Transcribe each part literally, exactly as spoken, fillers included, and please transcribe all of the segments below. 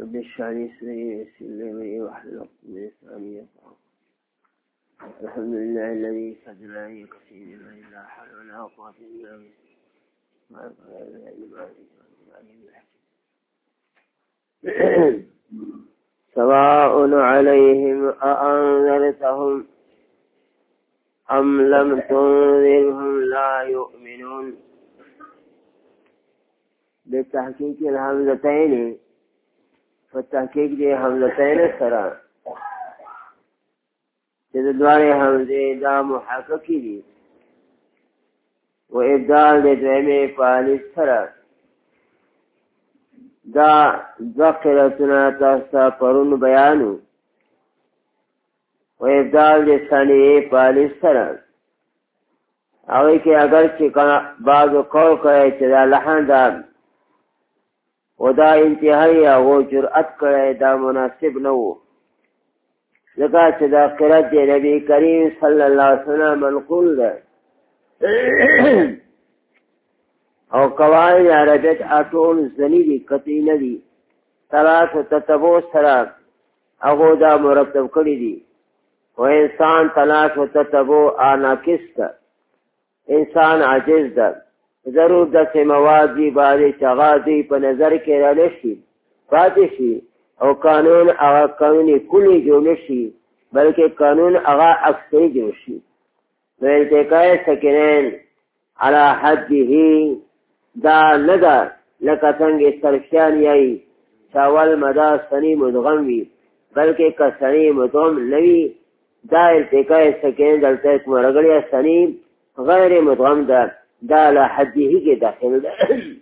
رب اشرح لي صدري ويسر لي امري واحلل عقدة من لساني يفقهوا. الحمد لله الذي قدر لي كثير من لا حول ولا قوة الا بالله. سواء عليهم أأنذرتهم أم لم تنذرهم لا يؤمنون. بتحقيق الحمزتين فتحقيق دي حمزتين سرا جد دواري حمزه دا محققی دی و ابدال دي دوامي فالس سرا دا ذکرتنا تاستا پرون بیانو و ابدال دي ثاني فالس سرا اوی که اگر چی بعضو قول کرے چی دا لحن دا و دا انتہائی او جرأت کرے دا مناسب نو لکا چی دا قرآن دی نبی کریم صلی اللہ علیہ وسلم منقول دا او قواعد عربیت اطول زنی دی قطعی ندی تلاش و تتبو سراب اگو دا مرتب کری دی و انسان تلاش و تتبو آناکس دا انسان عجز دا ضرور دس موادی باری چغازی پا نظر کے رالشی فاتشی او قانون اغا قانونی کلی جو نشی بلکہ قانون اغا اکثری جو شی و التقاء سکنین علا حدی ہی دا ندا لکتنگ سرشان یای چاول مدا سنی مدغم وی بلکہ کسنی مدغم نوی دا التقاء سکنین دلتا اکم رگلی سنی غیر مدغم دا دا لحدیه کے داخل دا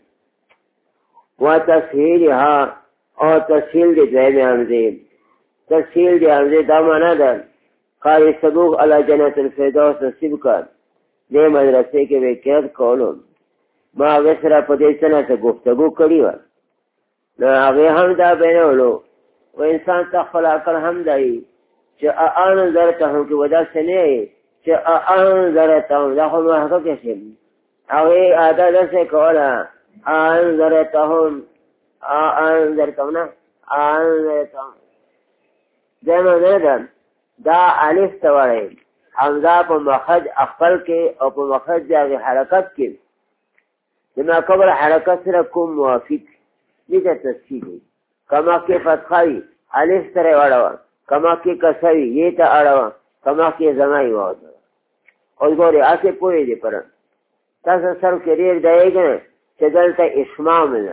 و تسہیلها او تسہیل دی دویم حمزه تسہیل دی حمزه دا مانا دا قاری صدوق علی جنت الفردوس نصیب کر دے مدرسے کے ویکیت کولو ما وسرا پدیسنا سے گفتگو کری ور نو آغی هم دا بینولو و انسان تخفل اکر هم دائی چه آن ذرتا ہم کی ودا سنیئی چه آن ذرتا ہم دا خود محقق کشیم اوی آدھا دسے کولا آنذرتهم آنذرتهم نا آنذرتهم دیمو ندن دا علف توڑے حمزہ پا مخرج اخفل کے او پا مخرج جاگی حرکت کے لما قبل حرکت سر کم موافق لیتا تسکیل ہے کما کے فتخاوی علف سر وڑوا کما کے کسوی یہ تا اڑوا کما کے زمائی وعدوا اور گوری آسے پوئے دی پرن تاسو سر کې ډېر دی کنه چې دلته اشمام ده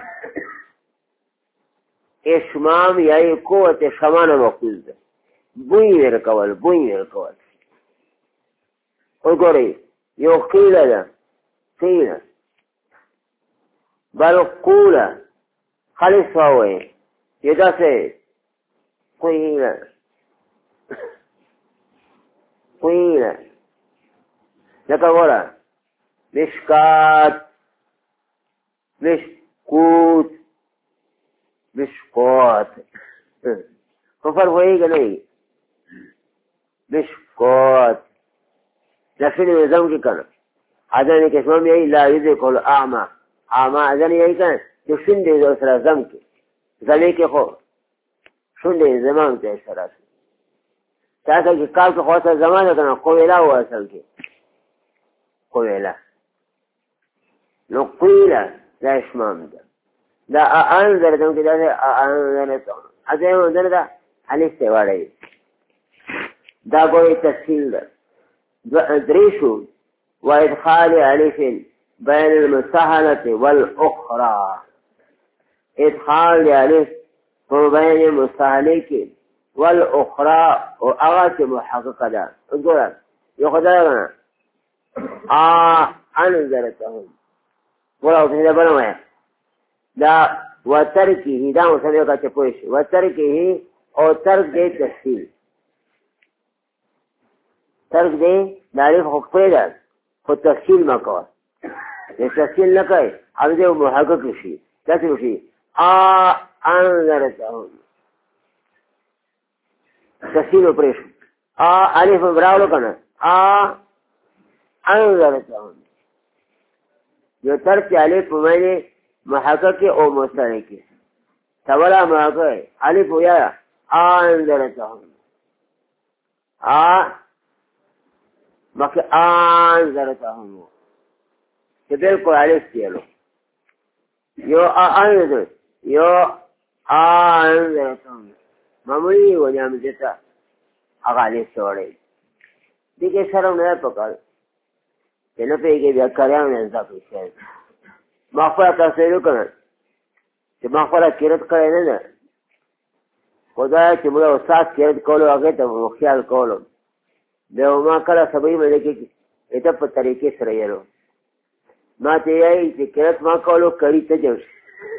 اشمام یعنی قوت شمانه مقصود ده بوی ورکول بوی ورکول وګورئ یو قیله ده قیله بل قوله خالص وایي چې داسې قیله قیله لکه ګوره مشکات مشکوت مشکوت کفر ہوئی گا نہیں مشکوت لفظ نظام کی کنا آدھان ایک اسمام یہی لا یذکر اعما اعما آدھان یہی کنا جو شندے دو سر زم کے زمین کے خو شندے زمان کے سر چاہتا کہ کال کے خواستہ زمان کنا قویلہ ہوا اصل کے قویلہ نو قیلہ دا اشمام دا دا آنذرتهم کی دا سے آنذرتهم ازیم اندر دا حلیف سے وارئی دا گوئی تسکیل دا دریشو و ادخال علیف بین المساحنة والاخرى ادخال علیف بین المساحنة کی والاخرى و اغاچ محقق دا اذکرہ یو خدا لگنا آنذرتهم ولا وسنده بنوه دا وترکه دا مسئله کا چپوش وترکه او ترک دے تسهیل ترک دے داریف حق پیدا خود تسهیل مکوه یہ تسهیل نکوه اب دے محقق شی کسی شی آ انذرتهم تسهیل اپریش آ علیف براولو کنا آ انذرتهم جو ترک علیف میں نے محقق او مسترکی تبلا ما کوي الف یا انذرتهم ا مکه انذرتهم چې بالکل الف دیلو یو انذر یو انذرتهم معمولی و نعم جتا هغه الف سوړی دغه سره نه پکړ چې نه پیږي بیا کاریان نه ځکه شي ما خپل تاسو وکړ چې ما خپل کېرت کړی نه ده خدای چې موږ استاد کېرت کولو هغه ته خیال کولو دا ما کله سبې مې کې اته په طریقې سره یې ما ته یې چې کېرت ما کولو کړی ته جو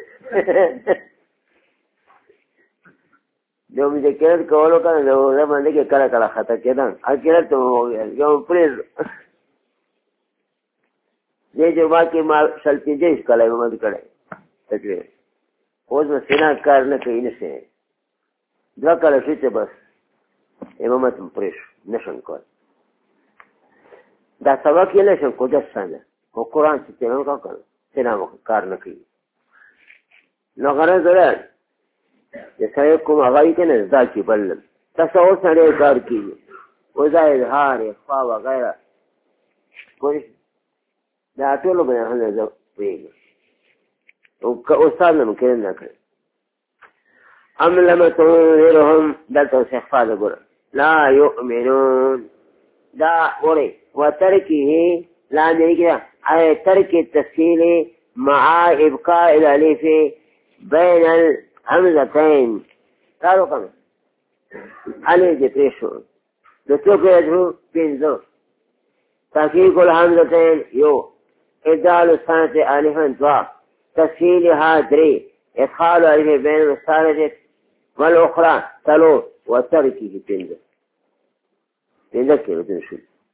جو مې کېرت کولو کنه نو باندې کې کله کله خطا کېدان ا کېرت یو پلیز دې جو ما کې ما شل پنځه کله مې کړی تکلیف اوس مسینا کار نه کوي نشي دا کله شي ته بس امامت پرېش نشم کول دا سبق یې نشم کوجه څنګه او قرآن چې څنګه کا کړ څنګه کار نه کوي نو غره زره چې څنګه کوم هغه یې کنه دا چې بل تاسو اوس نه کار کوي او دا اظهار خوا وغیرہ کوئی دا ټول به نه زه پیږم او که استاد نه ممکن نه کړي ام لم تنذرهم دلته استغفار وګوره لا يؤمنون دا وره وتركه لا نيجي اي ترك التسهيل مع ابقاء الالف بين الهمزتين قالوا كم الف جتيشو لتوكيدو بينزو تحقيق الهمزتين يو ابدال الثانية الفا دوا تسهيلها دري ادخال الف بين الثالثة والاخرى تلو وتركه بينزو بينزو كيلو تنشو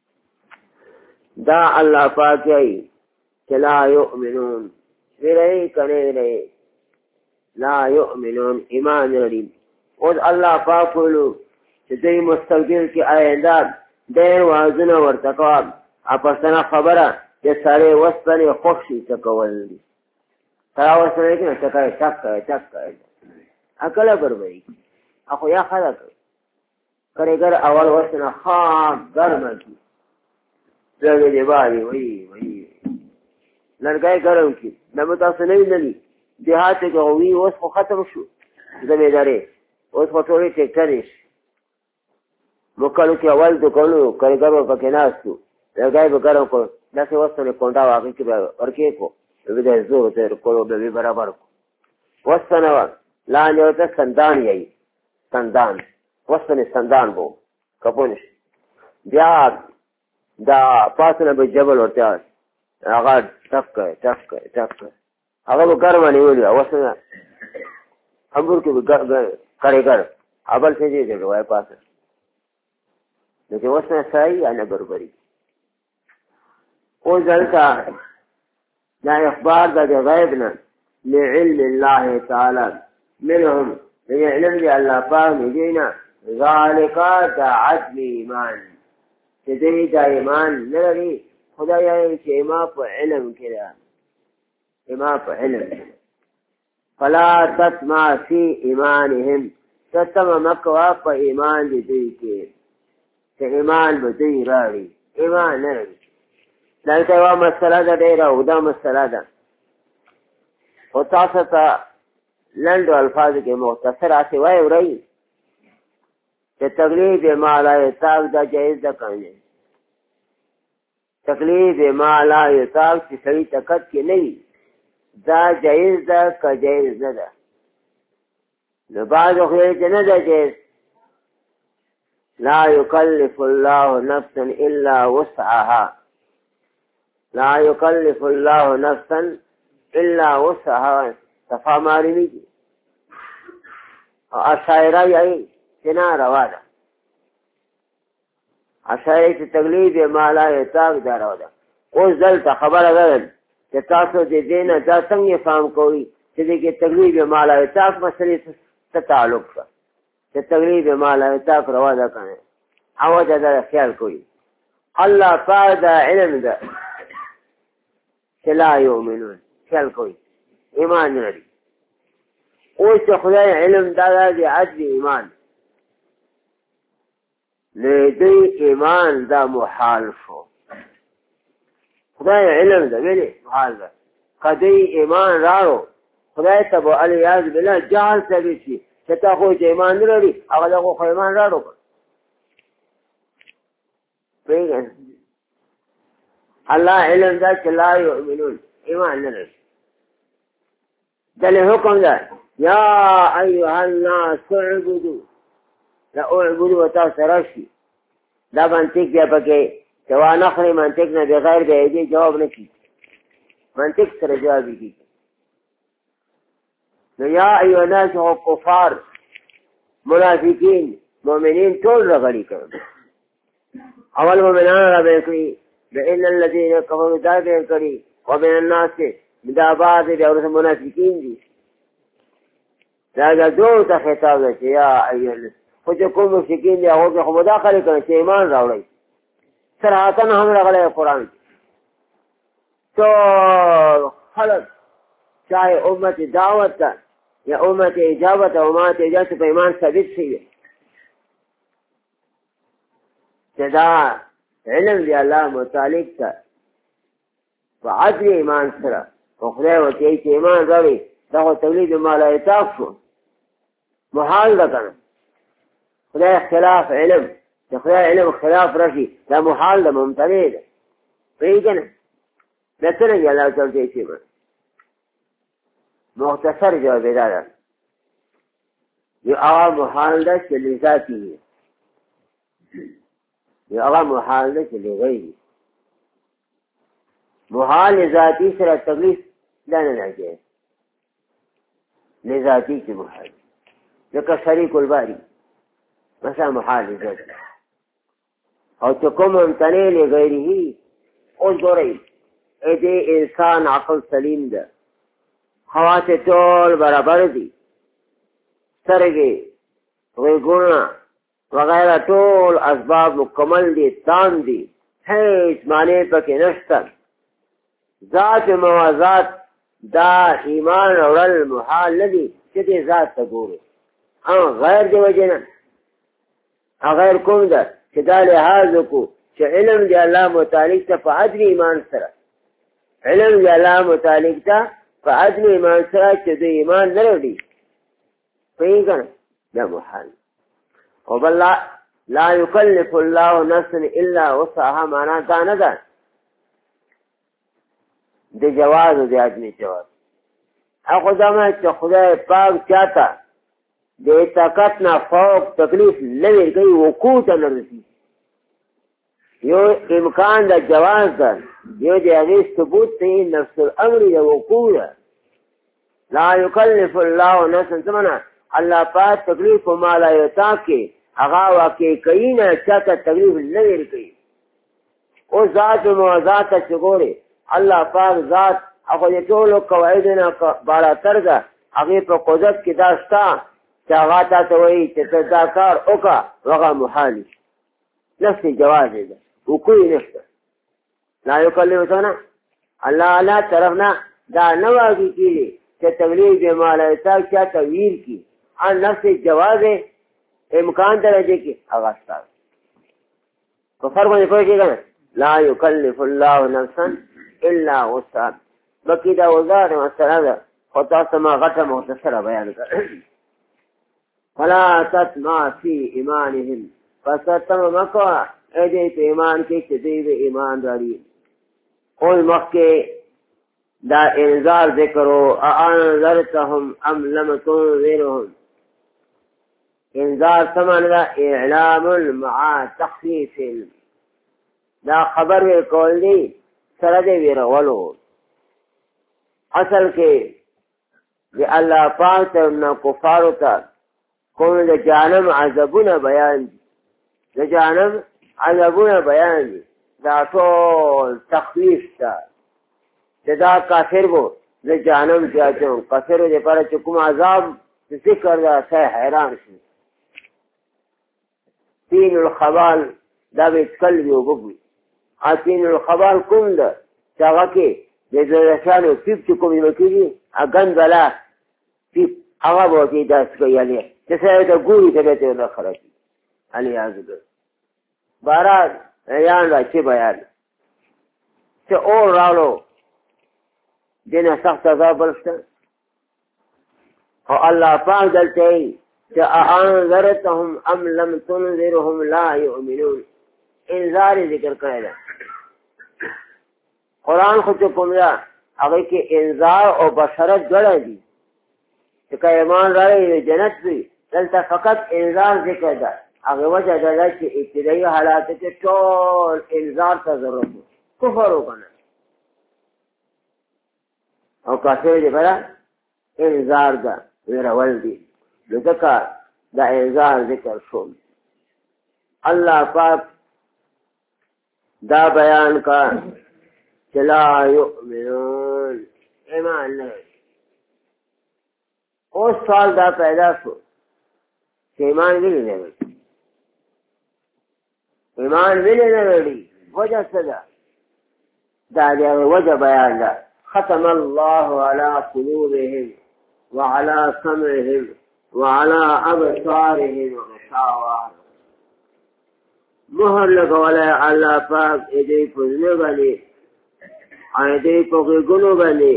دا اللہ پاک ای لا یؤمنون ویرئی کنے ویرئی لا یؤمنون ایمان لري اور اللہ پاک ولو چې دوی مستقبل کې آینده ډېر وازونه ورته کوي اپسنه خبره چې ساره وسپنې خوښ شي څه کول دي تا وسره کې څه کوي ټک کوي ټک کوي اکله بربري اخو یا خلک کړهګر اول وسنه خام ګرمه کی دغه دی باندې وای وای لړګای ګرم کی نو تاسو نه وینئ دیهات کې وی اوس خو ختم شو زمیداری اوس په ټولې ټیکټریش وکړو کې اول د کولو کارګرو پکې ناستو لړګای به ګرم کو داسې وسته کونډا واقع کې ورکې کو دې زور ته کولو به برابر کو وسنه لا نه ته سندان یې سندان وسنه سندان وو کپونش بیا دا پاسنه به جبل ورته هغه ټک ټک ټک هغه به ګرمه نیولې اوسنه انګور کې به کارګر اول څه دې دی وای پاسه نو چې اوسنه صحیح نه بربري او ځلته دا اخبار د غیب نه لعلم الله تعالی منهم لعلم دی الله پاک دینا ذالک دا عدل ایمان چې دې دا ایمان لري خدای چې ایمان په علم کې ده ایمان په علم فلا تسمع فی ایمانهم تسمع مکوا په ایمان دې کې چې ایمان به دې راړي ایمان لري دلته یو مسله ده ډېره اوږده مسله ده خو تاسو ته لنډو الفاظو کې مختصر هسې وایي ورئ چې تقلید ما لا یطاق دا جایز ده که نه تقلید ما لا یطاق چې سړي طاقت کې نه وي دا جایز ده که جایز نه ده نو بعضو خو چې نه ده جایز لا یکلف الله نفسا الا وسعها لا یکلف الله نفسا الا وسعها صفا مارمی کی اشاعرہ یہی چنا روا ده اشاعرہ چې تقلید ما لا یطاق دا روا ده اوس دلته خبره ده چې تاسو دې دې نه دا څنګه فهم کوئ چې دې کې تقلید ما لا یطاق مسلې څه تعلق ده چې تقلید ما لا یطاق روا ده کنه او دا خیال کوئ الله پاک دا علم ده چې لا یؤمنون خیال کوئ ایمان لري اوس چې خدای علم دا دی عدل ایمان نو دوی ایمان دا محال شو خدای علم دا ویلی محال دا که دوی ایمان راړو خدای ته به الیاذ بالله جهل ثابت شي چې تا خو چې ایمان نه لري هغه دغه خو ایمان راړو پوهېږې الله علم دا چې لا یؤمنون ایمان نه لري دلې حکم ده یا ایها الناس اعبدوا لا اعبدوا وتاسو راشي دا منطق بیا پکې چې وانخلي منطق نه بغیر د ایدي جواب نه کړي منطق سره جواب کړي نو یا ایها الناس او کفار منافقین مؤمنین ټول راغلي کړل اول مؤمنان را به کړي بإن الذين كفروا دا به کړي ومن الناس دا بعض د اورس منافقین دي دا دا دوه ته خطاب دی چې یا ایها الناس خو چې کوم مشرکین دي هغه خو مداخله کوي چې ایمان راوړي صراحتن هم راغلی قرآن تو خلق چاہے امت دعوت تا یا امت اجابت او امت اجابت په ایمان ثابت شي چې دا علم دی الله متعلق تا په عدل ایمان سره او خدای ورته چې ایمان راوړي دا خو تولید ملایتاف شو محال ده کنه خدای خلاف علم چې خدای علم خلاف راشي دا محال ده ممتنع ده پوهېږې نه دا څرنګه الله تعالی ته شي مختصر جواب دا ده یو هغه محال ده چې لذاتي وي یو هغه محال ده چې لغیري محال ذاتی سره تکلیف دا نه راځي لذاتی کې محال لکه شریک الباری مثلا محال ذاتی او چې کوم امتنع لغیره اوس ګورئ دې انسان عقل سلیم ده حواس ټول برابر دي سترګې غوږونه وغیرہ ټول اسباب مکمل دي تام دي هیڅ معنی پکې نشته ذات موازات دا ایمان اورل محال نه دي چې دې ذات ته ګورو او غیر دی وجه نه غیر کوم ده چې دا لحاظ وکړو چې علم دی الله متعلق ته په عدل ایمان سره علم دی الله متعلق ته په عدل ایمان سره چې د ایمان نه لري پوهېږه نه دا محال او بل لا یکلف الله نفسا الا وسعها معنا دا نه ده د جواز او د عدم جواز هغه دمه چې خدای پاک چاته د طاقت نه فوق تکلیف نه ورکوي وقوع ته نه رسي یو امکان د جواز ده یو د هغې ثبوت ته نفس الامر د وقوع ده لا یکلف الله نفسا څه معنا الله پاک تکلیف و ما لا یطاق هغه واقع کوي نه چاته تکلیف نه ورکوي او ذات موازات ته چې ګورې الله پاک ذات هغه د ټولو قواعد نه بالاتر ده هغې په قدرت کې دا شته چې هغه تا ته وایي چې ته دا کار وکړه هغه محال شي نفس جواز ده وقوع نشته لا یکلف څه الله الله طرف نه دا نه واقع کېږي چې تکلیف د مالایتا چاته ویر کړي ان نفس جواز امکان درجه کې هغه شته په فرق باندې پوه کېږه نه لا یکلف الله نفسا الا وسعها بقي دا وزاره مسله ده خو تاسو ما غټه مختصره بیان کړه فلا تطمع فی ایمانهم فستم مکوه ایدې په ایمان کې چې دوی د ایمان لري اوس مخکې دا انذار ذکرو اانذرتهم ام لم تنذرهم انذار سمانه دا اعلام مع تخفیف دا خبر ورکول دی سره د ویرولو اصل کې د الله پاک ته نه کفارو ته کوم د جهنم عذابونه بیان دي د جهنم عذابونه بیان دي دا ټول تخفیف ته چې دا کافر وو د جهنم کې اچو کافرو لپاره چې کوم عذاب ذکر دا څه حیران شي تین الخبال دا به کل یو وګوي ا تین الخبال کوم ده چې هغه کې د ځانو پیپ چې کوم یو کېږي اګن بلا پیپ هغه به ورته داسې کوي یعنې چې سړی ته ګوري ته بیا ته ونه خرابي الیاذ بالله بهرحال بیان را چې بیان چې اور راوړو دې نه سخت عذاب بل شته او الله پاک دلته وایي چې اانذرتهم ام لم تنذرهم لا یؤمنون انذار ذکر کړی ده قرآن خو چې کوم ده هغې کې انذار او بشرت دواړه دي چې که ایمان راوړي جنت وي دلته فقط انذار ذکر ده هغې وجه دا ده چې ابتدایي حالاتو کې ټول انذار ته ضرورت و کفر وکنه او کافر دی بله انذار ده ویرول دي نو ځکه دا انذار ذکر شو الله پاک دا بیان کا چې لا یؤمنون ایمان نه اوس سوال دا پیدا شو چې ایمان ولې نه وړي ایمان ولې نه وړي وجه څه ده دا د هغې وجه بیان ده ختم الله على قلوبهم وعلى سمعهم وعلى أبصارهم غشاوة مهر لګولی الله پاک دې په زړه باندې او دې په غوږونو باندې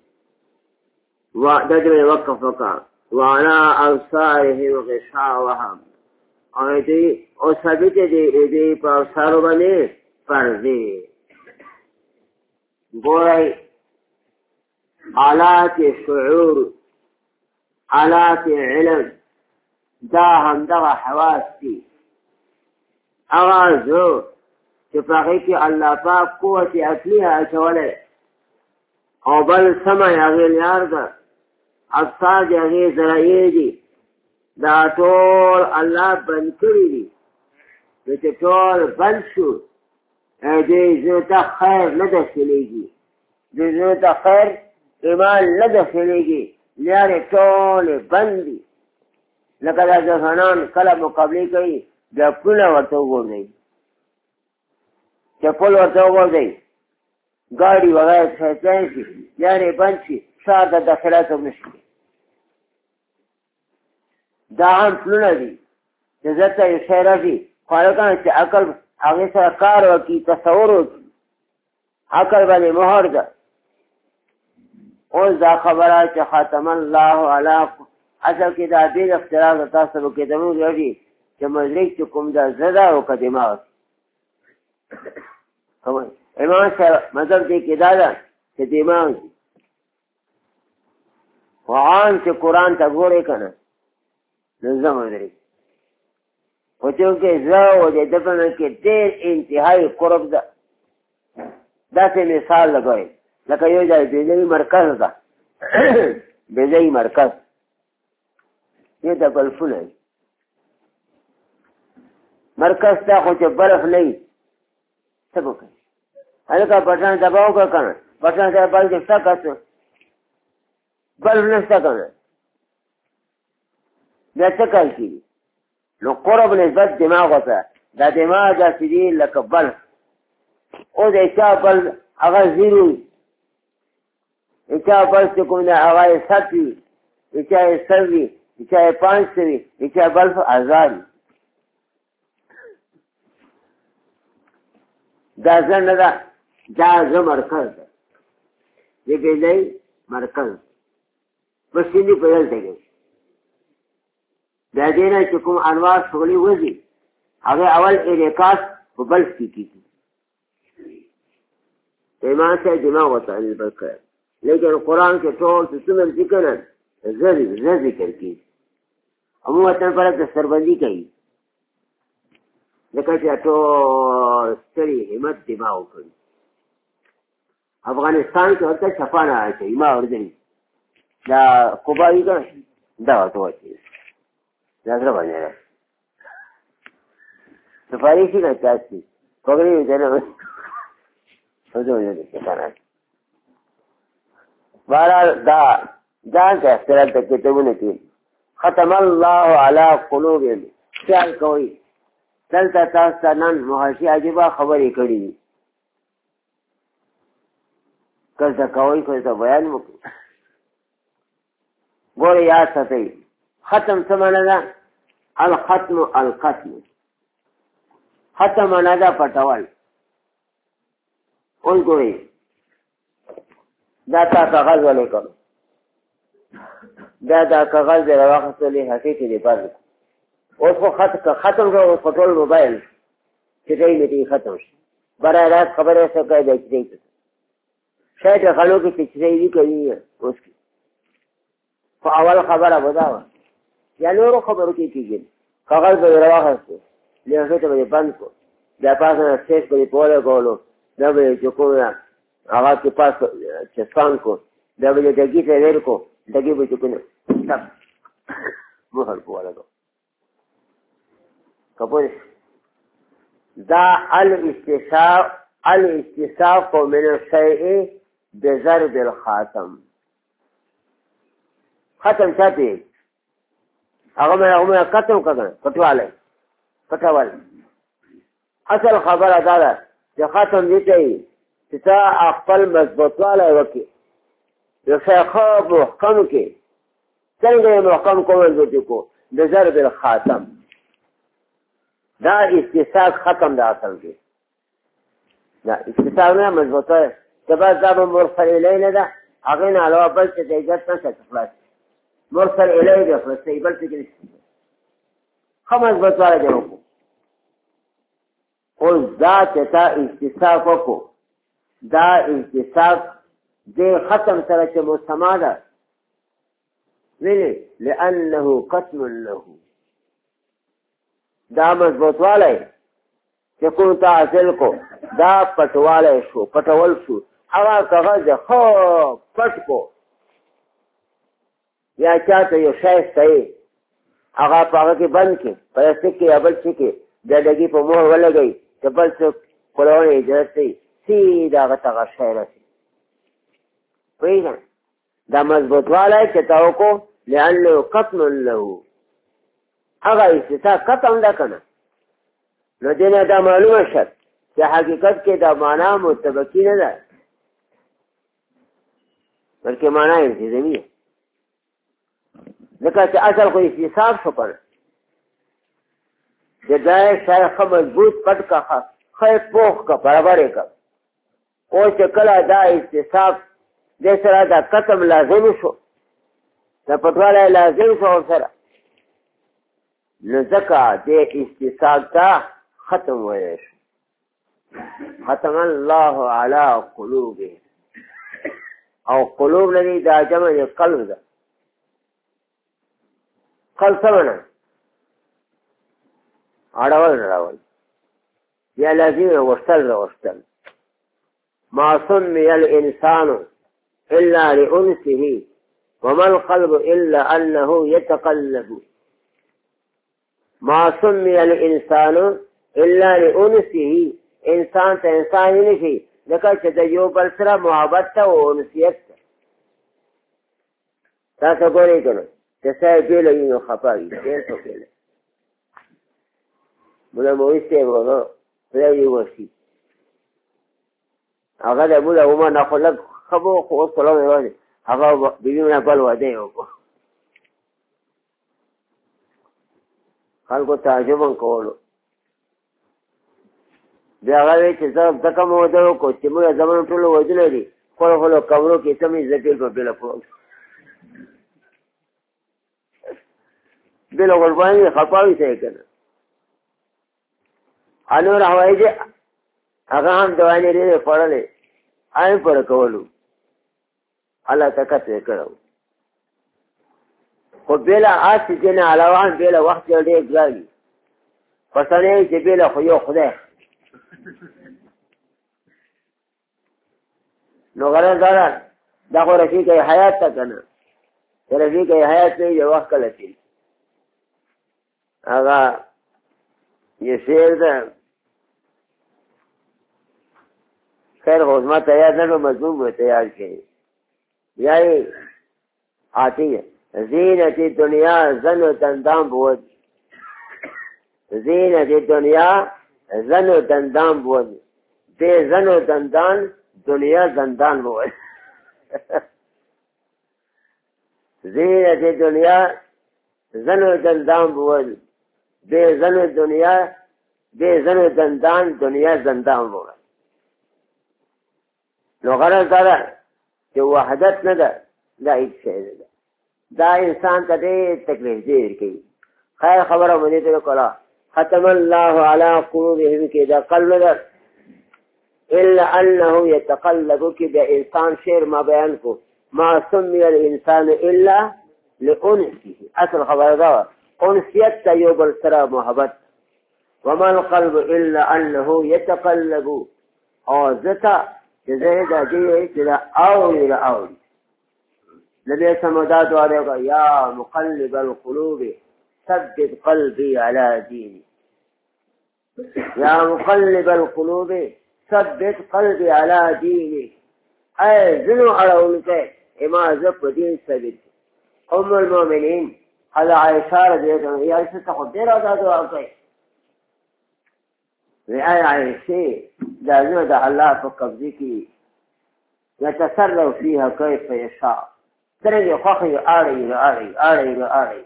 د دې وقف وکړه وعلى أبصارهم غشاوة او دې او ثابت دې دې په ابصارو باندې پردې ګورئ آلات شعور آلات علم دا هم دغه حواس دي هغه زه چې په هغې کې الله پاک قوت عقلیه اچولی او بل سمع یې هغې لیار ده ابصار د هغې ذرایع دي دا ټول الله بند کړي دي نو چې ټول بند شو دې زړه ته خیر نه داخلېږي دې زړه ته خیر ایمان نه داخلېږي لیارې ټولې بند دي لکه دا ځوانان کله مقابلې کوي بیا پلونه ورته وګورئ چپل ورته وګورئ ګاډي وغیره شیطان شي لیارې بند شي ښار ته داخلات هم نه شي دا هم پلونه دي چې زه ته یو شی راشي خو هلکانو چې عقل هغې سره کار وکړي تصور وکړي عقل باندې مهر ده اوس دا خبره چې ختم الله علی اصل کې دا ډېر اختلاف د تاسو به کېدمون راشي چې مدرک چې کوم دا زه ده او که دماغ امام صاحب مذهب دې کې دا ده چې دماغ دي خو عام چې قرآن ته ګورئ که نه نو زه مدرک خو چونکې زه او د ده په منځ کې ډېر انتهایي قرب ده داسې مثال لګوئ لکه یو ځای بیضوي مرکز ده بیضوي مرکز یو د بلفونه وي مرکز ته خو چې برف نه وي څه به کوي هلکه بټن دبا وکړه که نه بټن ته بلف شته که څه بلف نه شته که نه بیا څه کار کېږي نو قرب نسبت دماغ ورته دا دماغ داسې دي لکه بلف اوس د چا بل هغه زیرو وي د چا بلف چې کوم دی هغه یې ست وي د چا یې سر وي د چا یې پانچ سه وي د چا بلف ازاد وي دا زه نه ده دا زه مرکز ده د بیضوي مرکز پسیني په دلته کې بیا دې نه چې کوم انواع شغلې وځي هغې اول انعکاس په بلف کې کېږي ایمان صاحب دماغ ورته نسبت کړی لیکن قرآن کې ټول چې څومره ذکر نه زه ذکر کېږي او موږ وطن پرک د سربندي کوي ځکه چې ټول ستړي همت دماغ وکړي افغانستان کې ورته شفا نه اچوي ما اورېدلي دا کوبا وي که نه دا ورته واچوي دا زړه باندې ده سفاري شي که چاسي پګړې وي ته نه بہرحال دا جان کا اختلاف تک کتابونه کې ختم الله علی قلوبهم خیال کوئ دلته تاسو ته نن محاشي عجیبه خبرې کړي دي که زده کوئ که ورته بیان وکړو ګوره یاد ساتئ ختم څه معنی ده الختم القتل ختم معنی ده پټول اوس ګورئ دا تا کاغذ ولې کړو دا دا کاغذ دې راواخیستلې هسې چې دې بند اوس خو ختم کړو اوس خو ټول موبایل چټۍ مټۍ ختم شي برای راست خبره څه کوي د چټۍ شاید خلکو کې چې چټۍ وي کوي اوس کې خو اول خبره به دا وه یا نورو خبرو کې کېږي کاغذ به یې راواخیستو لېږې ته به یې بند کړو بیا پاس نه سټیج به یې په ولګولو دا به یې چې کوم هغه کې پاس چسکان کو دا به یې ډګي ته ویر کو ډګي به چې کوم ټپ مهر په ولګو کپوش دا الاستشاق الاستشاق من الشيء بضرب الخاتم ختم چاته هغه مې هغه مې ختم کړل کټواله کټوال اصل خبره دا ده چې ختم دي کوي چې تا خپل مضبوطواله وکړي یو شی ښه محکم کې څنګه یې محکم کول دې کو بضرب الخاتم دا استشاق ختم ده اصل کې دا استشاق نه مضبوطه چې بس دا به مرسل الی نه ده هغې نه علاوه بل څه دی ګټ نه شي خلاص مرسل الی دی خلاصوي بل څه کې نشته ښه مضبوطوالی دې وکړو اوس دا چې تا استشاق وکړو دا استشاق دې ختم سره چې مسما ده ولې لأنه قسم له دا مضبوطوالی چې کوم تا حاصل کو دا پټوالی شو پټول شو هغه کاغذ یې ښه پټ کو یا چاته یو شی صحیح هغه په هغه کې بند کړي پلاستیک کې یا بل څه کې بیا ډګي په مهر ولګوي چې بل څوک خپلونې اجازت کوي سیده هغه ته هغه شی رسي پوهېږم دا مضبوطوالی چې تا وکړو لأنه قسم له هغه استثناء ختم ده که نه نو دې نه دا معلومه شد چې حقیقت کې دا معنا متبقي نه ده بلکې معنا یې التزامي ده ځکه چې اصل خو استثاب شو که نه چې دا یې شی ښه مضبوط پټ که ښه یې پوخ که برابر یې که اوس چې کله دا استثاب دې سره دا قسم لازم شو دا پټوالی لازم شو ورسره نو ځکه دې استثاب ته ختم ویلی شو ختم الله علی قلوبهم او قلوب لري دا جمع د قلب ده قلب څه معنی اړول راول یا لازم وشتل راوشتل ما سمي الانسان الا لانسه وما القلب الا انه يتقلب ما سمي الانسان الا لانسه انسان ته انسان نشي لکه چې د یو بل سره محبت ته او انسیت ته تاسو ګورئ که نه چې سړی بېله وي نو خفه وي ډېر څوک بېله ملا موري صاحب هغه خدای دې وبخښي هغه د ملا عمر نه خو لږ ښه به خو اوس کلام یوازې هغه بیبي نه بل واده یې وکړو خلکو تعجب هم کولو بیا هغه وایي چې زه ځکه مو واده وکړو چې موږ زمانو ټولو ودونه دي خپلو خپلو کمرو کې څه مې زه بېل په بېله کړم بېله قرباني خفه وي څه یې که نه انور هوایي چې هغه هم دوانې ډېرې خوړلې هم پوره کولو الله طاقت یې کړی خو بېله اکسیجن علاوه هم بېله وخت یو ډېر ګران وي پسنی چې بېله خو یو خدای نو غرض دا ده دا خو رفیق حیات ته که نه چې رفیق حیات نه وي یو وخت کله شي هغه یې شعر ده خیر خو زما تیار نه کړو مضمون به تیار کړي بیا یې آتی زینت دنیا زن و دندان بود زینت دنیا زن و دندان بود بے زن و دندان دنیا زندان بود زینت دنیا زنو دندان بود بے زنو دنیا بے زنو دندان دنیا زندان بود نو غرض دارا چې وحدت نه ده دا هیڅ شی نه ده دا انسان ته ډېر تکلیف ډېر کوي خیر خبره مې دې وکړه ختم الله على قلوبهم کې دا قلب ده الا انه يتقلب کې د انسان شعر ما بیان کو ما سمي الانسان الا لانسه اصل خبره ده انسیت ته یو بل سره محبت وما القلب الا انه يتقلب او زتا چې زه دا دی چې دا اوري را اوري نبی سمودات والے یا مقلب القلوب ثبت قلبي على ديني يا مقلب القلوب ثبت قلبي على ديني اي زنو اړولك اما زب دين ثبت ام المؤمنين هذا عائشة رضي الله عنها يا عائشة تقدر هذا دعاء كي رعاية عائشة لازم دع الله فقبضك يتصرف فيها كيف يشاء ترى يخاخي آري آري آري آري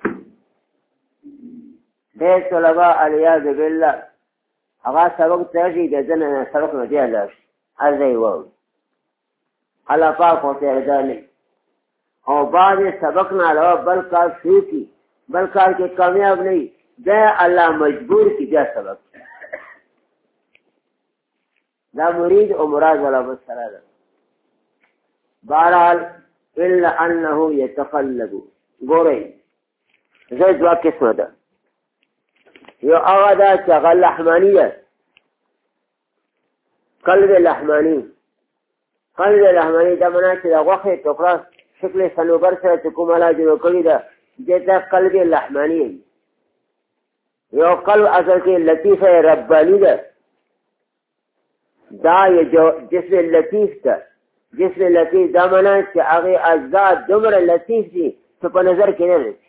دې طلباء العياذ بالله هغه سبق ترجي د ځنه سبق نه دی لاش ارزي وو الله پاک او ته ځاني او بعد سبق نه علاوه بل کار شو کی بل کار کې کامیاب نه ده الله مجبور کی بیا سبق دا مرید او مراد ولا بسره ده بہرحال الا انه يتقلب ګورئ زه دوا قسمه ده یو هغه ده چې هغه لحماني ده قلب لحماني قلب لحماني دا معنا چې د غوښې ټوکړه شکل صنوبر سره چې کوم الله جوړ کړي ده دې ته قلب لحماني یو قلب اصل کې لطیفه رباني ده دا یو جسم لطیف ده جسم لطیف دا معنا چې هغه اجزا دومره لطیف دي چې په نظر کې نه دي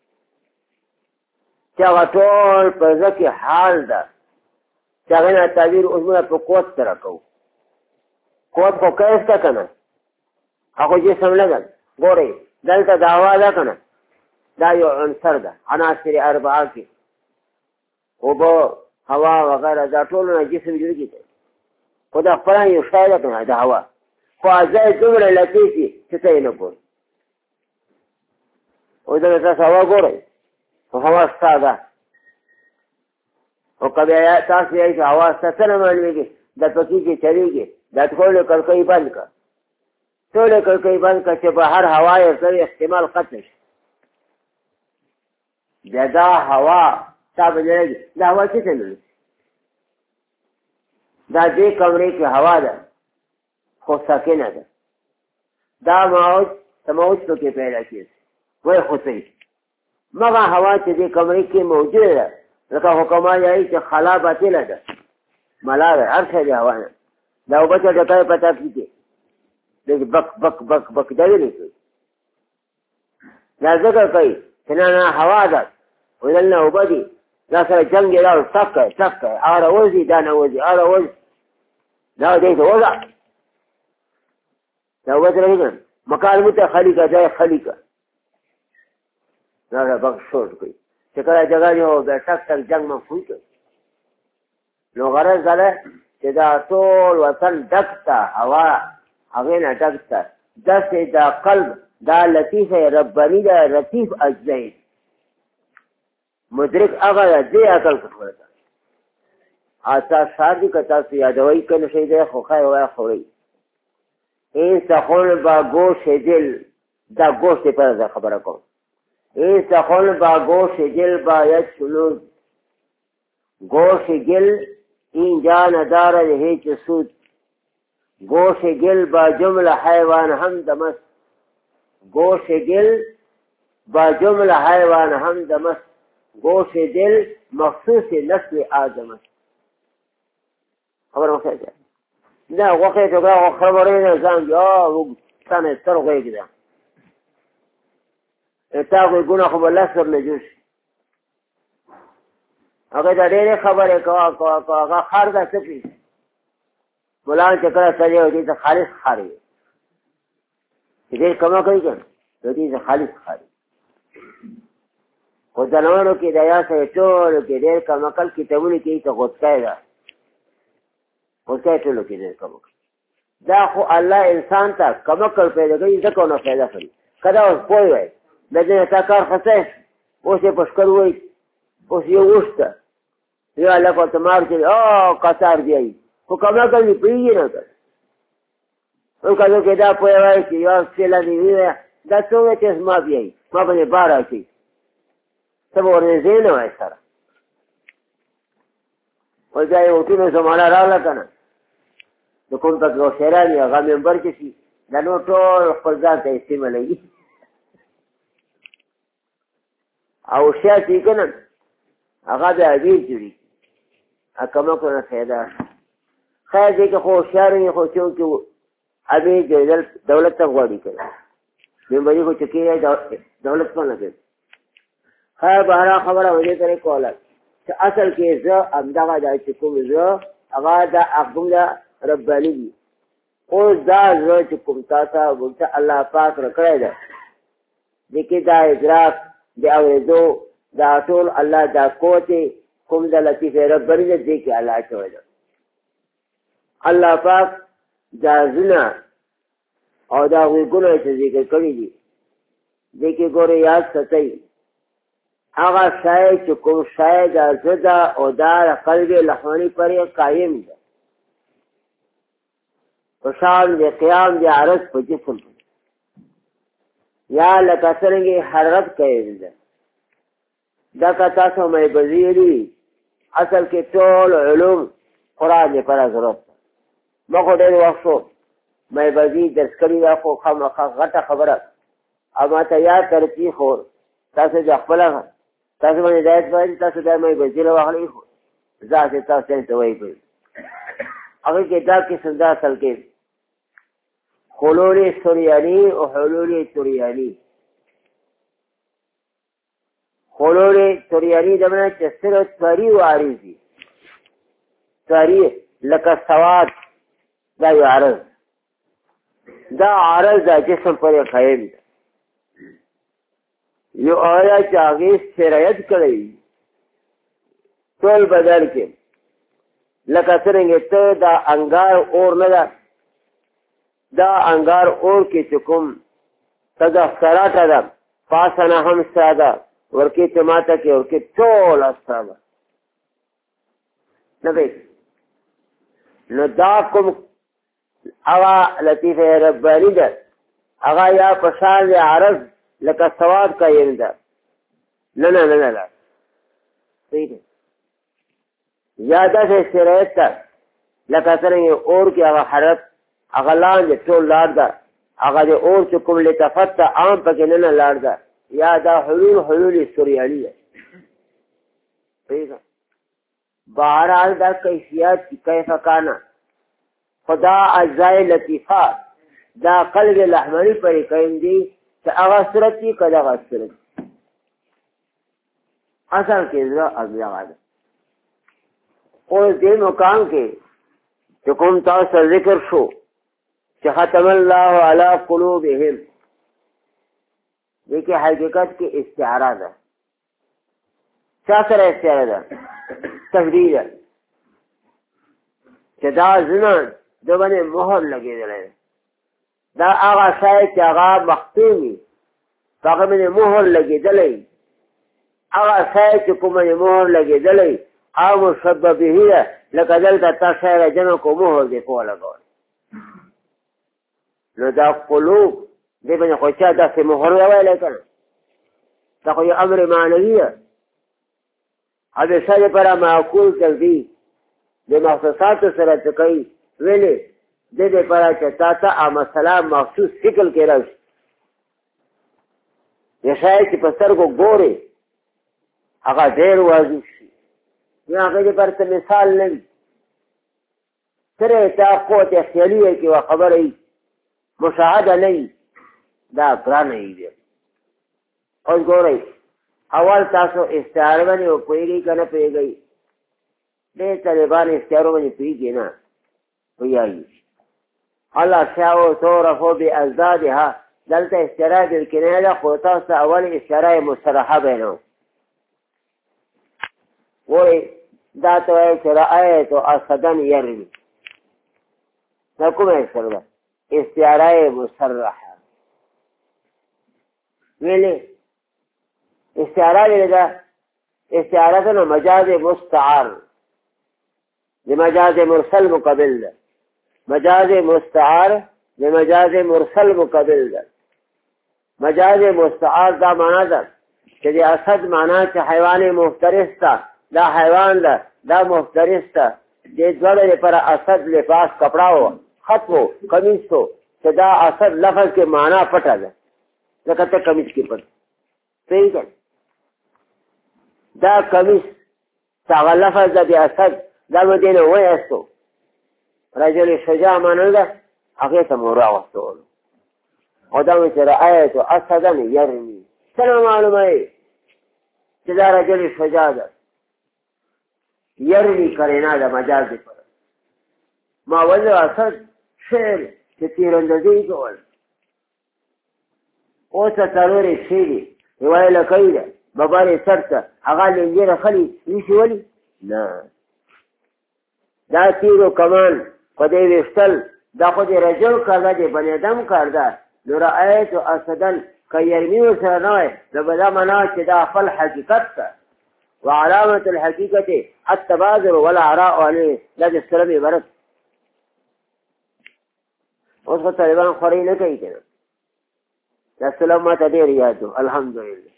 چې هغه ټول په ځکه حال ده چې هغه نه تعبیر اوس موږ په قوت سره کوو قوت خو کیف ده که نه هغه جسم لګل ګورئ دلته دا هوا ده که نه دا یو عنصر ده عناصر اربعه کې اوبه هوا وغیره دا ټول نه جسم جوړ کېږي خو دا خپله یو شی ده که نه د هوا خو اجزا یې دومره لطیف دي چې ته یې نه ګورې اوس دلته تاسو هوا ګورئ هوا ستا ده او که بیا تاسو یې چې هوا ستا څه نه معلومېږي دا پکې چې چلېږي دا ټولې کړکۍ بند کړه ټولې کړکۍ بند کړه چې بهر هوا یې سره احتمال ختم شي بیا دا هوا ستا به جوړېږي دا هوا څه ته نه دا دې کمرې کې هوا ده خو ساکنه ده دا موج تموج پکې پیدا کېږي وایي خوځوي مغه هوا چې دې کمرې کې موجوده ده لکه حکما یایي چې خلا باطله ده ملا ده هر شی د هوا نه دا اوبه چې ډکای پتا کېږي دې بک بک بک بک دا ویلې کوي دا ځکه کوي چې نه نه هوا ده ولل نه اوبه دي دا سره جنګ یې راو ټک کوي ټک کوي اره وځي دا نه وځي اره وځي دا دې ته وځه دا اوبه ترې نه مکان مو ته خالی کا ځای خالی کا دا دا بغ شوټ کوي چې کله جګړه یو د ټک ټک جنگ مفهوم کوي نو غرض ده چې دا ټول وطن ډک ته هوا هغې نه ډک ته داسې دا قلب دا لطیفه رباني ده لطیف اجزای مدرک هغه ده دې عقل کړه آتا شادي که تاسو یادوئ که نه شي دی خو خیر وایه خورئ این سخن با گوش دل دا گوش دی پر خبره کوم این سخن با گوش دل باید شنود گوش گل اینجا ندارد هیچ سود گوش گل با جمله حیوان هم دمست گوش گل با جمله حیوان هم دمست گوش دل مخصوص نسل آدم است خبر مخصوص جا نه وقتی تو که خبره نزام یا تانه تر غیگ ده تا کوئی گناه خو بل سر نه جوش هغه دا ډېرې خبرې کوه کوه کوه هغه خر ده څه پي ملان چې کله سړی و دې ته خالص خر وي چې ډېر کمه کوي که نه نو دې خالص خالص خو ځناورو کې د یا سره ټولو کې ډېر کم عقل کتابونو کې ته غوڅکای ده غوڅکای ټولو کې ډېر کم عقل دا خو الله انسان ته کم عقل پیدا کوي ځکه نه پیدا کوي که دا اوس پوه وای د دې نه تا کار خسه اوس یې په ښکر وایي اوس یې وشته یا هلک ورته مار کوي او قطار بیایي خو کم عقل مې پوهېږي نه که اوس که څوک دا پوه وایي چې یو شپې لاندې ویوایه دا څه وایي چې زما بیایي ما باندې بار اچوي ته به ورنږدې نه وایې سره اوس دا یو اوټونه زمانه راغله که نه د کوم پکې هوښیاران وي هغه ممبر کې شي دا نور ټول خپل ځان ته استعمالوي او هوښیار چې که نه هغه بیا امیر جوړېږي کم عقلو نه فایده خیر دی که خو هوښیار وي خو چونکې امیر جوړېدل دولت ته غواړي که نه ممبري خو چې کېږي دولت په نه کوي خیر بهرا خبره وجې سره کوله چې اصل کې زه همدغه دا چې کوم زه هغه دا اقدم ده رباني دي اوس دا زه چې کوم تا ته موږ ته الله پاک راکړی ده دې کې دا ادراک د اورېدو دا ټول الله دا قوت کوم د لطیف رباني ده دې کې الله اچوی ده الله پاک دا زونه او دا غوږونه چې ذکر کړي دي دې کې ګورې یاد ساتئ هغه شای چې کوم شای دا زه ده او دا قلب لحماني پرې قایم ده په شان د قیام د عرض په جسم یا لکه څرنګې حرکت کوي ده دا که تاسو مې بزیري اصل کې ټول علوم قرآن لپاره ضرورت ده ما خو ډېر وخت شو مې بزي درس کړي دا خو خامخا غټه خبره او ما ته یاد ترتیب خو تاسو د خپله تاسو باندې هدایت باندې تاسو دا مې بزي راواخلئ خو ذات تاسو ته وایي کوي هغه کې دا قسم دا اصل کې حلول سریانی او حلول تریانی حلول تریانی دا معنی چې صرف تری و عارضی تری لکه سواد دا یو عرض دا عرض دا جسم پر قائم ده یو آیا چې هغې سرایت کړی ټول بدن کې لکه څرنګې ته دا انګار اور نه ده دا انګار اور کې چې کوم ته دا سراټه ده پاسه نه هم ستا ده ورکې ته ماته کې ورکې ټوله ستا ده نه دی نو دا کوم هغه لطیف رباني ده هغه یا په شان د عرض لکه سواد قایم ده نه نه نه نه صحیح ده یا داسې سرایت ته لکه څرنګې اور کې هغه حرکت هغه لاندې ټول لاړ ده هغه د اور چې کوم لطافت ته عام پکې نه نه لاړ ده یا دا حلول حلول سریاني ده صحیح ده بهرحال دا کیفیت کیف کانا خدا اجزای لطیفه دا قلب لحمانی پرې قایم دي چې هغه صورت وي که دغه صورت اصل کې زړه همدغه ده اوس دې مقام کې چې کوم تاسو ذکر شو چې ختم الله علی قلوبهم دې کې حقیقت کې استعاره ده چا سره استعاره ده تفریح ده چې دا زنه د باندې مهر لګېدلی دا هغه شی چې هغه مختوم وي په هغه باندې مهر لګېدلی هغه شی چې کوم باندې مهر لګېدلی او مشبه به ده لکه دلته تا شی را جمع کو مهر دې په ولګول نو دا قلوب دې باندې خو چا داسې مهر وویلی که نه دا خو یو امر معنوي ده همیشه دپاره معقول تلدي د مخصوصاتو سره څه کوي ویلې دې دپاره چې تا ته هغه مسله مخصوص شکل کې راشي یو شی چې په سترګو ګورې هغه ډېر واضح شي یا هغې دپاره ته مثال نه وي سره تا قوت خیالي وی کې یوه خبره وي مشاهده نه وي دا ګرانه وي بیا اوس ګورئ اول تاسو استعاره باندې پوهېږئ که نه پوهېږئ ډېر طالبان استعارو باندې پوهېږي نه پوهیږي الله شاء تعرفو بأزدادها دلته استعاره بالکنایه ده، خو تاسو اول استعاره مصرحه بینو وای دا ته وایي چې رأیت اسدا یرمی، دا کومه استعاره ده؟ استعاره مصرحه. ویلې استعاره ویلې ده استعاره ده، نو مجاز مستعار لمجاز مرسل مقابل ده، مجاز مستعار لمجاز مرسل مقابل ده. مجاز مستعار دا معنا ده چې د اسد معنا چې حیوان مفترس ده، دا حیوان ده، دا مفترس ده. د دواړو لپاره اسد لباس کپڑا و، خط و، کمیز و، چې دا اسد لفظ کې معنا پټه ده، لکه ته کمیز کې پټ. صحیح ده؟ دا کمیز هغه لفظ ده د اسد، دا مې دینه وایستو رجل شجاع معنا ده، هغې ته مو راوستولو او دا مې چې رأیت اسدا یرمی. څنګه معلومه یې چې دا رجل شجاع ده؟ یرمی قرینه ده مجاز دی پر. ما ویل اسد شعر چې تیراندازي کول، اوس څلورې شی دي، یوه لکۍ ده ببرې سر ته، هغه لنجې راخلي نیسي ولې؟ نه، دا تیر و کمان خو دې ویشتل دا خو دې رجل کار ده، د بني ادم کار ده. نو رأیت اسدن که یرمي ورسره نه وای نو به دا معنا چې دا خپل حقیقت ده. وعلامة الحقیقت التبادر والعراء علیه، دا د سلم عبارت. اوس خو طالبان خورۍ نه کوي که نه، دا سلم ما ته ډېر یاد و الحمدلله.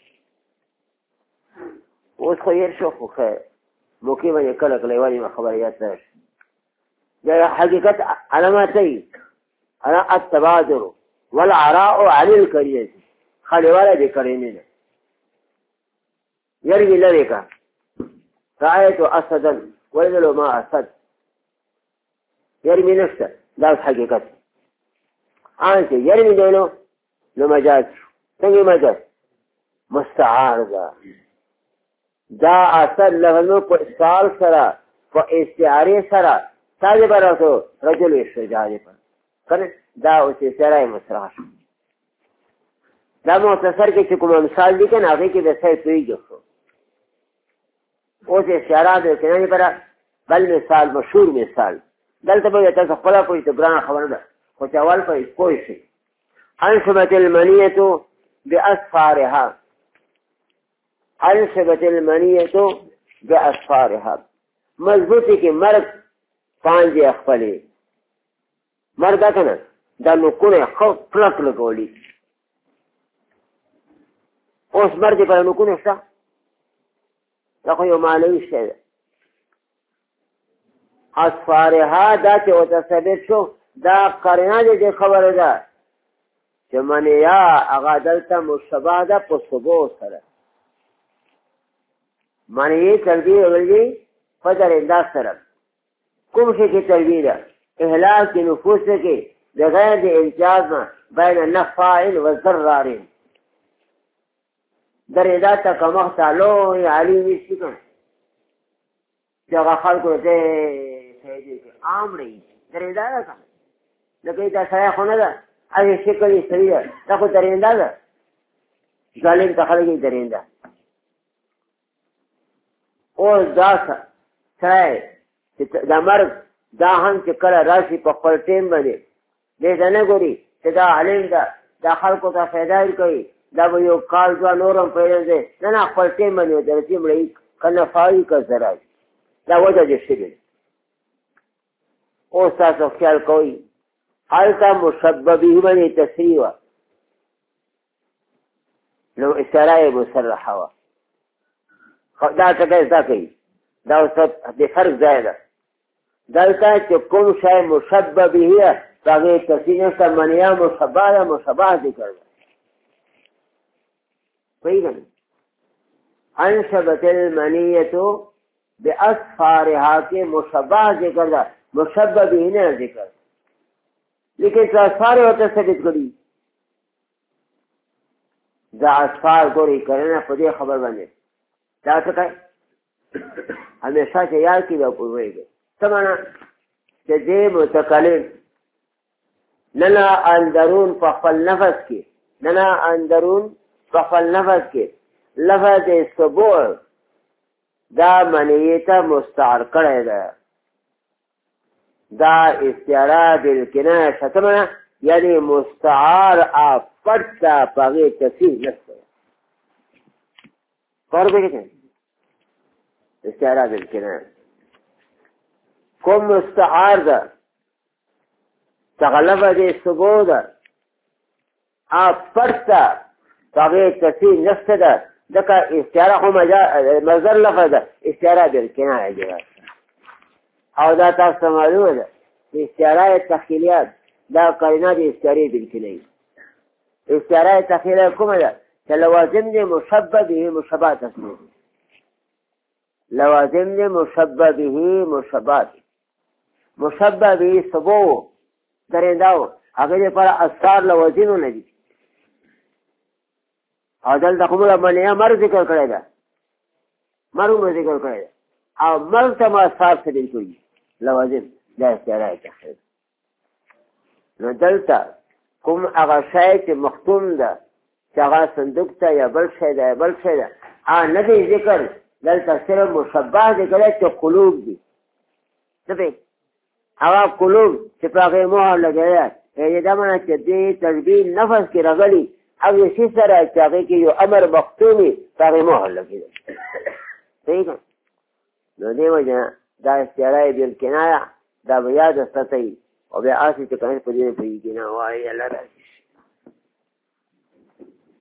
اوس خو هېر شو، خو خیر موقع باندې کله کله یوازې خبره یاد ته راشي. دا حقیقت علامات دی، التبادر والعراء عن القرینه، خالیواله د قرینې نه. یرمی لرې کا رأیت اسدا ویلو ما اسد، یرمی نشته، دا حقیقت. آن چې یرمی دی نو نو مجاز شو. څنګه مجاز؟ مستعار ده. دا اصل لفظ په استعار سره په استعارې سره تاجه براتو رجل شجاع دی پر کنه، دا اوس استعاره مصرح شو. دا مختصر کې چې کوم مثال دي کنه هغه کې د څه پیږي. اوس استعاره د کنه پر بل مثال، مشهور مثال دلته به تاسو خپل کوی ته ګران خبره ده، خو چې اول په کوی شي. انشبت المنیه باسفارها، انشبت المنیه باسفارها، مضبوطی کې مرګ پانځه خپلې مرګ کنه دا نوکونه خو پلک لګولي. اوس مرګ په نوکونه شته، دا خو یو معنوي شی ده. اسفارها دا چې ورته ثابت شو، دا قرینه دې خبره ده چې منیا هغه دلته مشبه ده په ثبوت سره. منی تربیه ولګي په درنده سره. کوم شي کې تربیه ده؟ اهلاک نفوس کې بغیر د امتیاز نه بین النفاعل و الضرارین. درنده ته کمخ تعلو علی نشي کنه چې هغه خلکو ته فایدې کې عام رہی درنده ده کنه، لکه دا سایه خو نه ده، هغې شکل یې صحیح ده، دا خو درنده ده. ظالم ته خلک یې درنده. اوس دا سایه چې دا مرګ دا هم چې کله راشي په خپل ټیم باندې دې ته نه ګوري چې دا عالم ده، دا خلکو ته فایده ورکوي، دا به یو کال دوه نورم پیدا دی، نه نه خپل ټیم باندې ودرسي مړی که نفاعي که ضرري. دا وجه دې شوې. اوس تاسو خیال کوئ هلته مشبه به باندې تصریح وه، نو استعاره مصرحه وه. دا ټکی زده کوي، دا اوس د فرق ځای ده. دلته چې کوم شی مشبه به د هغې تصریح نشته، منیه مشبه ده، مشبه ذکر ده. پوهېږئ؟ انشبت المنیة باسفارها کې مشبه ذکر ده، مشبه به نه ذکر. لیکن چې اسفار ورته ثابت کړي، دا اسفار ګورئ کرنه په دې خبر باندې دا څه کوي؟ همیشه چې یاد کړي دا پوهېږي څه معنا چې دې متکلم نه نه اندرون په خپل نفس کې ننا اندرون فخل نفس کې لفظ سبوع دا منیتا مستعار کرے دا دا استعاره بالکنایه شتمنه یعنی مستعار آفت تا پاگی تصیح نفس فرق ہے استعاره بالکنایه کوم مستعار دا تغلبه دی سبوع دا آفت تا پاگی تصیح نفس دا دکا استعاره خو مصدر لفظ ده استعاره بالکنایه جواز او دا تاسو معلومه ده استعاره تخیلیات دا قرینه د استعاره بالکنایه استعاره تخیلیه کومه ده چې لوازم دي مشبه به مشبه تسميه لوازم دي مشبه به مشبه مشبه به سبوع درنداو هغه لپاره اثار لوازم نه دي او دلته کومه باندې مر ذکر کړی دا مرو ذکر کړی او مرګ ته ما اثار څه دي کوي لوازم دا استعاره تخیل نو دلته کوم هغه شی چې مختوم ده چې هغه صندوق ته یا بل شی ده یا بل شی ده ا نه دی ذکر دلته صرف مشبه ذکر چې قلوب دي څه هغه قلوب چې په هغه مهر لګیا دی دا معنی چې دې تشبیه نفس کې راغلي او یې سره چې هغه کې یو امر مختومي په هغه مهر لګیا دی صحیح ده نو دې وجه دا استعاره بالکنایه دا بیا د ستای او بیا اسی چې کنه په دې په کې نه وایي الله